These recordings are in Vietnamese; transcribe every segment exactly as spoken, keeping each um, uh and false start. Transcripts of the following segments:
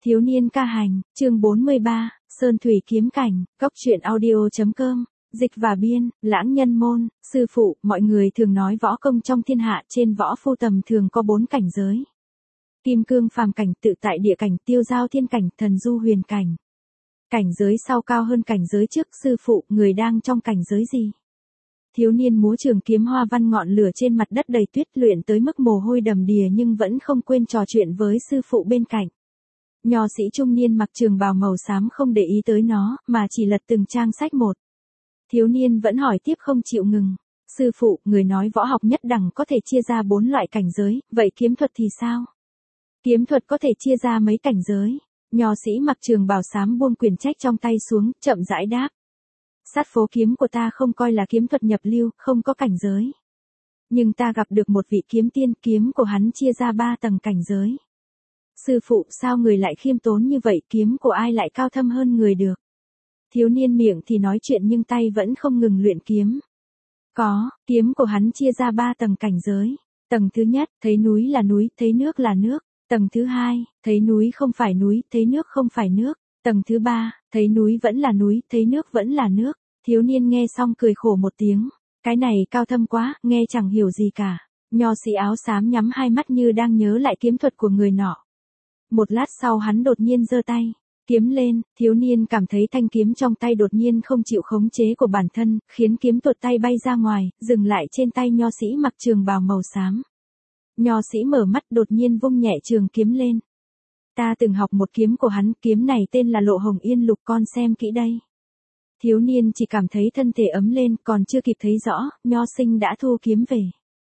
Thiếu niên ca hành, chương bốn mươi ba, Sơn Thủy kiếm cảnh, Cốc truyện audio.com, dịch và biên, Lãng Nhân Môn, sư phụ, mọi người thường nói võ công trong thiên hạ trên võ phu tầm thường có bốn cảnh giới. Kim cương phàm cảnh, tự tại địa cảnh, tiêu giao thiên cảnh, thần du huyền cảnh. Cảnh giới sau cao hơn cảnh giới trước, sư phụ, người đang trong cảnh giới gì? Thiếu niên múa trường kiếm hoa văn ngọn lửa trên mặt đất đầy tuyết luyện tới mức mồ hôi đầm đìa nhưng vẫn không quên trò chuyện với sư phụ bên cạnh. Nho sĩ trung niên mặc trường bào màu xám không để ý tới nó, mà chỉ lật từng trang sách một. Thiếu niên vẫn hỏi tiếp không chịu ngừng. Sư phụ, người nói võ học nhất đẳng có thể chia ra bốn loại cảnh giới, vậy kiếm thuật thì sao? Kiếm thuật có thể chia ra mấy cảnh giới? Nho sĩ mặc trường bào xám buông quyển trách trong tay xuống, chậm rãi đáp. Sát phố kiếm của ta không coi là kiếm thuật nhập lưu, không có cảnh giới. Nhưng ta gặp được một vị kiếm tiên, kiếm của hắn chia ra ba tầng cảnh giới. Sư phụ, sao người lại khiêm tốn như vậy, kiếm của ai lại cao thâm hơn người được? Thiếu niên miệng thì nói chuyện nhưng tay vẫn không ngừng luyện kiếm. Có, kiếm của hắn chia ra ba tầng cảnh giới. Tầng thứ nhất, thấy núi là núi, thấy nước là nước. Tầng thứ hai, thấy núi không phải núi, thấy nước không phải nước. Tầng thứ ba, thấy núi vẫn là núi, thấy nước vẫn là nước. Thiếu niên nghe xong cười khổ một tiếng. Cái này cao thâm quá, nghe chẳng hiểu gì cả. Nho sĩ áo xám nhắm hai mắt như đang nhớ lại kiếm thuật của người nọ. Một lát sau hắn đột nhiên giơ tay, kiếm lên, thiếu niên cảm thấy thanh kiếm trong tay đột nhiên không chịu khống chế của bản thân, khiến kiếm tuột tay bay ra ngoài, dừng lại trên tay nho sĩ mặc trường bào màu xám. Nho sĩ mở mắt đột nhiên vung nhẹ trường kiếm lên. Ta từng học một kiếm của hắn, kiếm này tên là Lộ Hồng Yên Lục, con xem kỹ đây. Thiếu niên chỉ cảm thấy thân thể ấm lên, còn chưa kịp thấy rõ, nho sinh đã thu kiếm về.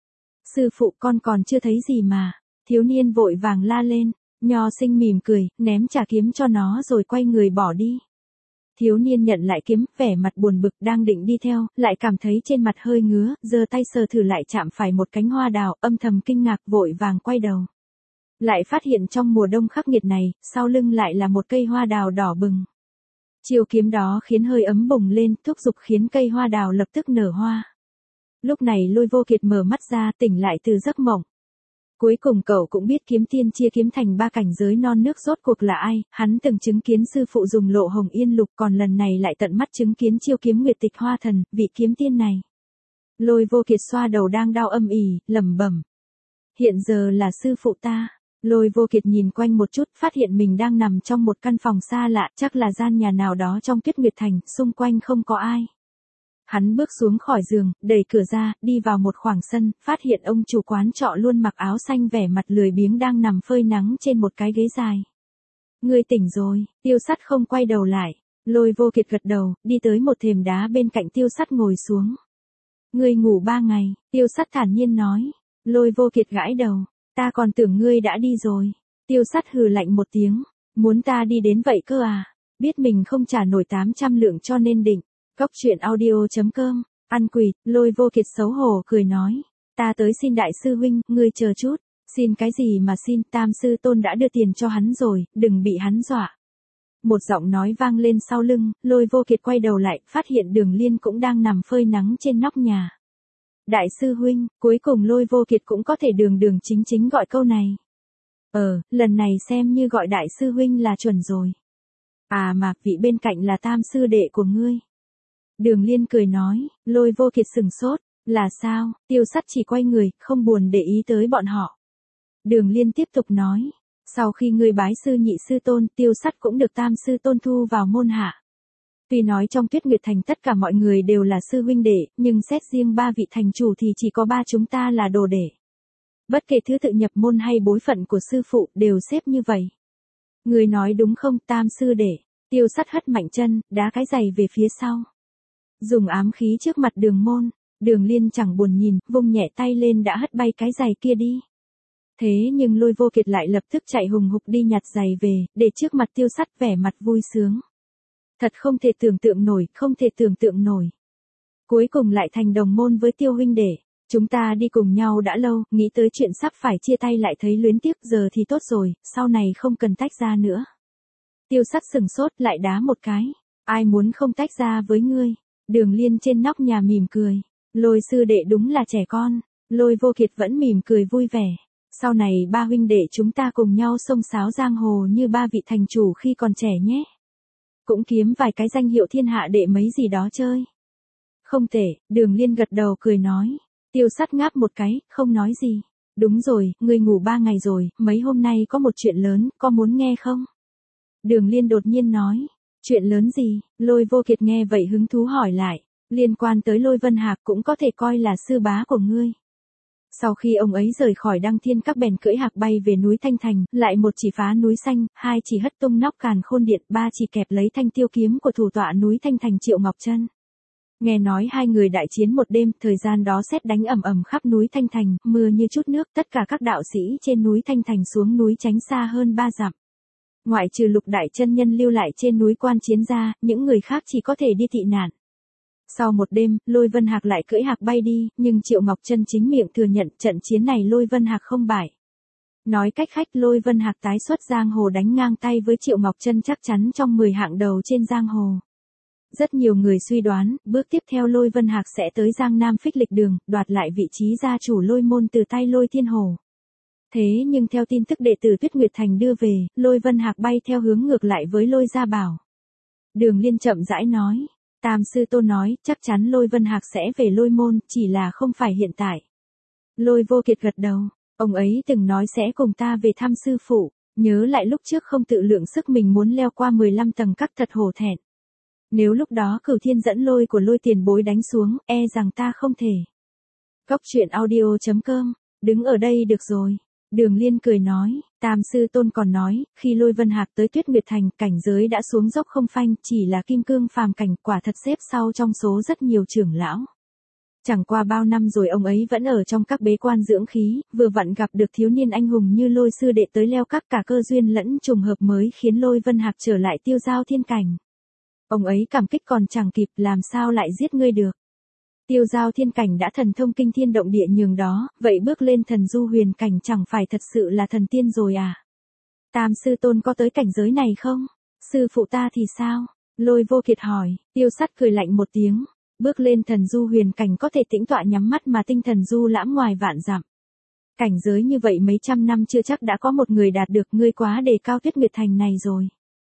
Sư phụ, con còn chưa thấy gì mà. Thiếu niên vội vàng la lên. Nho sinh mỉm cười, ném trả kiếm cho nó rồi quay người bỏ đi. Thiếu niên nhận lại kiếm, vẻ mặt buồn bực đang định đi theo, lại cảm thấy trên mặt hơi ngứa, giơ tay sờ thử lại chạm phải một cánh hoa đào, âm thầm kinh ngạc vội vàng quay đầu. Lại phát hiện trong mùa đông khắc nghiệt này, sau lưng lại là một cây hoa đào đỏ bừng. Chiều kiếm đó khiến hơi ấm bùng lên, thúc giục khiến cây hoa đào lập tức nở hoa. Lúc này Lôi Vô Kiệt mở mắt ra, tỉnh lại từ giấc mộng. Cuối cùng cậu cũng biết kiếm tiên chia kiếm thành ba cảnh giới non nước rốt cuộc là ai, hắn từng chứng kiến sư phụ dùng Lộ Hồng Yên Lục, còn lần này lại tận mắt chứng kiến chiêu kiếm Nguyệt Tịch Hoa Thần, vị kiếm tiên này. Lôi Vô Kiệt xoa đầu đang đau âm ỉ, lẩm bẩm. Hiện giờ là sư phụ ta. Lôi Vô Kiệt nhìn quanh một chút, phát hiện mình đang nằm trong một căn phòng xa lạ, chắc là gian nhà nào đó trong Tuyết Nguyệt Thành, xung quanh không có ai. Hắn bước xuống khỏi giường, đẩy cửa ra, đi vào một khoảng sân, phát hiện ông chủ quán trọ luôn mặc áo xanh vẻ mặt lười biếng đang nằm phơi nắng trên một cái ghế dài. Ngươi tỉnh rồi, Tiêu Sắt không quay đầu lại. Lôi Vô Kiệt gật đầu, đi tới một thềm đá bên cạnh Tiêu Sắt ngồi xuống. Ngươi ngủ ba ngày, Tiêu Sắt thản nhiên nói. Lôi Vô Kiệt gãi đầu, ta còn tưởng ngươi đã đi rồi. Tiêu Sắt hừ lạnh một tiếng, muốn ta đi đến vậy cơ à, biết mình không trả nổi tám trăm lượng cho nên định. Cốc truyện audio.com, ăn quỵt, Lôi Vô Kiệt xấu hổ cười nói. Ta tới xin đại sư huynh, ngươi chờ chút. Xin cái gì mà xin, tam sư tôn đã đưa tiền cho hắn rồi, đừng bị hắn dọa. Một giọng nói vang lên sau lưng, Lôi Vô Kiệt quay đầu lại, phát hiện Đường Liên cũng đang nằm phơi nắng trên nóc nhà. Đại sư huynh, cuối cùng Lôi Vô Kiệt cũng có thể đường đường chính chính gọi câu này. Ờ, lần này xem như gọi đại sư huynh là chuẩn rồi. À mà, vị bên cạnh là tam sư đệ của ngươi. Đường Liên cười nói, Lôi Vô Kiệt sừng sốt, là sao? Tiêu Sắt chỉ quay người, không buồn để ý tới bọn họ. Đường Liên tiếp tục nói, sau khi ngươi bái sư nhị sư tôn, Tiêu Sắt cũng được tam sư tôn thu vào môn hạ. Tuy nói trong Tuyết Nguyệt Thành tất cả mọi người đều là sư huynh đệ, nhưng xét riêng ba vị thành chủ thì chỉ có ba chúng ta là đồ đệ. Bất kể thứ tự nhập môn hay bối phận của sư phụ, đều xếp như vậy. Ngươi nói đúng không, tam sư đệ? Tiêu Sắt hất mạnh chân, đá cái giày về phía sau. Dùng ám khí trước mặt Đường môn, Đường Liên chẳng buồn nhìn, vung nhẹ tay lên đã hất bay cái giày kia đi. Thế nhưng Lôi Vô Kiệt lại lập tức chạy hùng hục đi nhặt giày về, để trước mặt Tiêu Sắt vẻ mặt vui sướng. Thật không thể tưởng tượng nổi, không thể tưởng tượng nổi. Cuối cùng lại thành đồng môn với Tiêu huynh đệ. Chúng ta đi cùng nhau đã lâu, nghĩ tới chuyện sắp phải chia tay lại thấy luyến tiếc, giờ thì tốt rồi, sau này không cần tách ra nữa. Tiêu Sắt sừng sốt lại đá một cái. Ai muốn không tách ra với ngươi? Đường Liên trên nóc nhà mỉm cười. Lôi sư đệ đúng là trẻ con. Lôi Vô Kiệt vẫn mỉm cười vui vẻ. Sau này ba huynh đệ chúng ta cùng nhau xông xáo giang hồ như ba vị thành chủ khi còn trẻ nhé. Cũng kiếm vài cái danh hiệu thiên hạ đệ mấy gì đó chơi. Không tệ, Đường Liên gật đầu cười nói. Tiêu Sắt ngáp một cái, không nói gì. Đúng rồi, ngươi ngủ ba ngày rồi, mấy hôm nay có một chuyện lớn, có muốn nghe không? Đường Liên đột nhiên nói. Chuyện lớn gì? Lôi Vô Kiệt nghe vậy hứng thú hỏi lại. Liên quan tới Lôi Vân Hạc cũng có thể coi là sư bá của ngươi. Sau khi ông ấy rời khỏi Đăng Thiên Các bèn cưỡi hạc bay về núi Thanh Thành, lại một chỉ phá núi xanh, hai chỉ hất tung nóc càn khôn điện, ba chỉ kẹp lấy thanh tiêu kiếm của thủ tọa núi Thanh Thành Triệu Ngọc Trân. Nghe nói hai người đại chiến một đêm, thời gian đó sét đánh ầm ầm khắp núi Thanh Thành, mưa như chút nước, tất cả các đạo sĩ trên núi Thanh Thành xuống núi tránh xa hơn ba dặm. Ngoại trừ Lục Đại chân nhân lưu lại trên núi Quan Chiến ra, những người khác chỉ có thể đi tị nạn. Sau một đêm, Lôi Vân Hạc lại cưỡi hạc bay đi, nhưng Triệu Ngọc Trân chính miệng thừa nhận trận chiến này Lôi Vân Hạc không bại. Nói cách khác Lôi Vân Hạc tái xuất giang hồ đánh ngang tay với Triệu Ngọc Trân chắc chắn trong mười hạng đầu trên giang hồ. Rất nhiều người suy đoán, bước tiếp theo Lôi Vân Hạc sẽ tới Giang Nam Phích Lịch Đường, đoạt lại vị trí gia chủ Lôi môn từ tay Lôi Thiên Hổ. Thế nhưng theo tin tức đệ tử Tuyết Nguyệt Thành đưa về, Lôi Vân Hạc bay theo hướng ngược lại với Lôi Gia Bảo. Đường Liên chậm rãi nói. Tam sư Tôn nói, chắc chắn Lôi Vân Hạc sẽ về Lôi môn, chỉ là không phải hiện tại. Lôi Vô Kiệt gật đầu, ông ấy từng nói sẽ cùng ta về thăm sư phụ, nhớ lại lúc trước không tự lượng sức mình muốn leo qua mười lăm tầng các thật hổ thẹn. Nếu lúc đó Cửu Thiên dẫn lôi của Lôi tiền bối đánh xuống, e rằng ta không thể. Cốc truyện audio chấm com, đứng ở đây được rồi. Đường Liên cười nói, Tam sư Tôn còn nói, khi Lôi Vân Hạc tới Tuyết Nguyệt Thành, cảnh giới đã xuống dốc không phanh, chỉ là kim cương phàm cảnh, quả thật xếp sau trong số rất nhiều trưởng lão. Chẳng qua bao năm rồi ông ấy vẫn ở trong các bế quan dưỡng khí, vừa vặn gặp được thiếu niên anh hùng như Lôi sư đệ tới leo các, cả cơ duyên lẫn trùng hợp mới khiến Lôi Vân Hạc trở lại tiêu giao thiên cảnh. Ông ấy cảm kích còn chẳng kịp, làm sao lại giết ngươi được. Tiêu giao thiên cảnh đã thần thông kinh thiên động địa nhường đó, vậy bước lên thần du huyền cảnh chẳng phải thật sự là thần tiên rồi à? Tam sư Tôn có tới cảnh giới này không? Sư phụ ta thì sao? Lôi Vô Kiệt hỏi. Tiêu Sắt cười lạnh một tiếng. Bước lên thần du huyền cảnh có thể tĩnh tọa nhắm mắt mà tinh thần du lãm ngoài vạn dặm. Cảnh giới như vậy mấy trăm năm chưa chắc đã có một người đạt được, ngươi quá đề cao Tuyết Nguyệt Thành này rồi.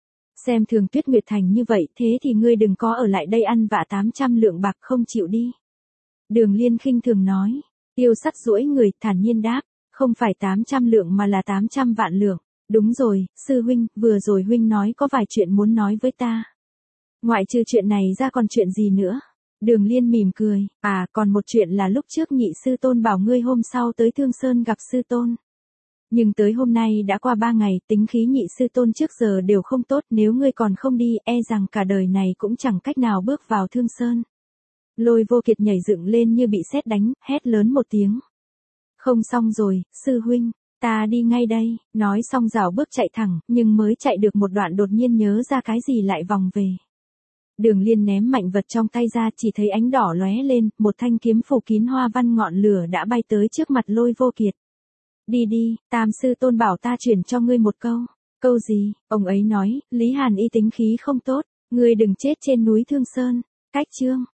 Xem thường Tuyết Nguyệt Thành như vậy, thế thì ngươi đừng có ở lại đây ăn vạ tám trăm lượng bạc không chịu đi. Đường Liên khinh thường nói. Tiêu Sắt duỗi người, thản nhiên đáp, không phải tám trăm lượng mà là tám trăm vạn lượng. Đúng rồi, sư huynh, vừa rồi huynh nói có vài chuyện muốn nói với ta. Ngoại trừ chuyện này ra còn chuyện gì nữa? Đường Liên mỉm cười, à còn một chuyện là lúc trước nhị sư Tôn bảo ngươi hôm sau tới Thương Sơn gặp sư Tôn. Nhưng tới hôm nay đã qua ba ngày, tính khí nhị sư Tôn trước giờ đều không tốt, nếu ngươi còn không đi, e rằng cả đời này cũng chẳng cách nào bước vào Thương Sơn. Lôi Vô Kiệt nhảy dựng lên như bị sét đánh, hét lớn một tiếng. Không xong rồi, sư huynh, ta đi ngay đây, nói xong rảo bước chạy thẳng, nhưng mới chạy được một đoạn đột nhiên nhớ ra cái gì lại vòng về. Đường Liên ném mạnh vật trong tay ra, chỉ thấy ánh đỏ lóe lên, một thanh kiếm phủ kín hoa văn ngọn lửa đã bay tới trước mặt Lôi Vô Kiệt. Đi đi, Tam sư Tôn bảo ta chuyển cho ngươi một câu. Câu gì? Ông ấy nói, Lý Hàn Y tính khí không tốt, ngươi đừng chết trên núi Thương Sơn. Cách chương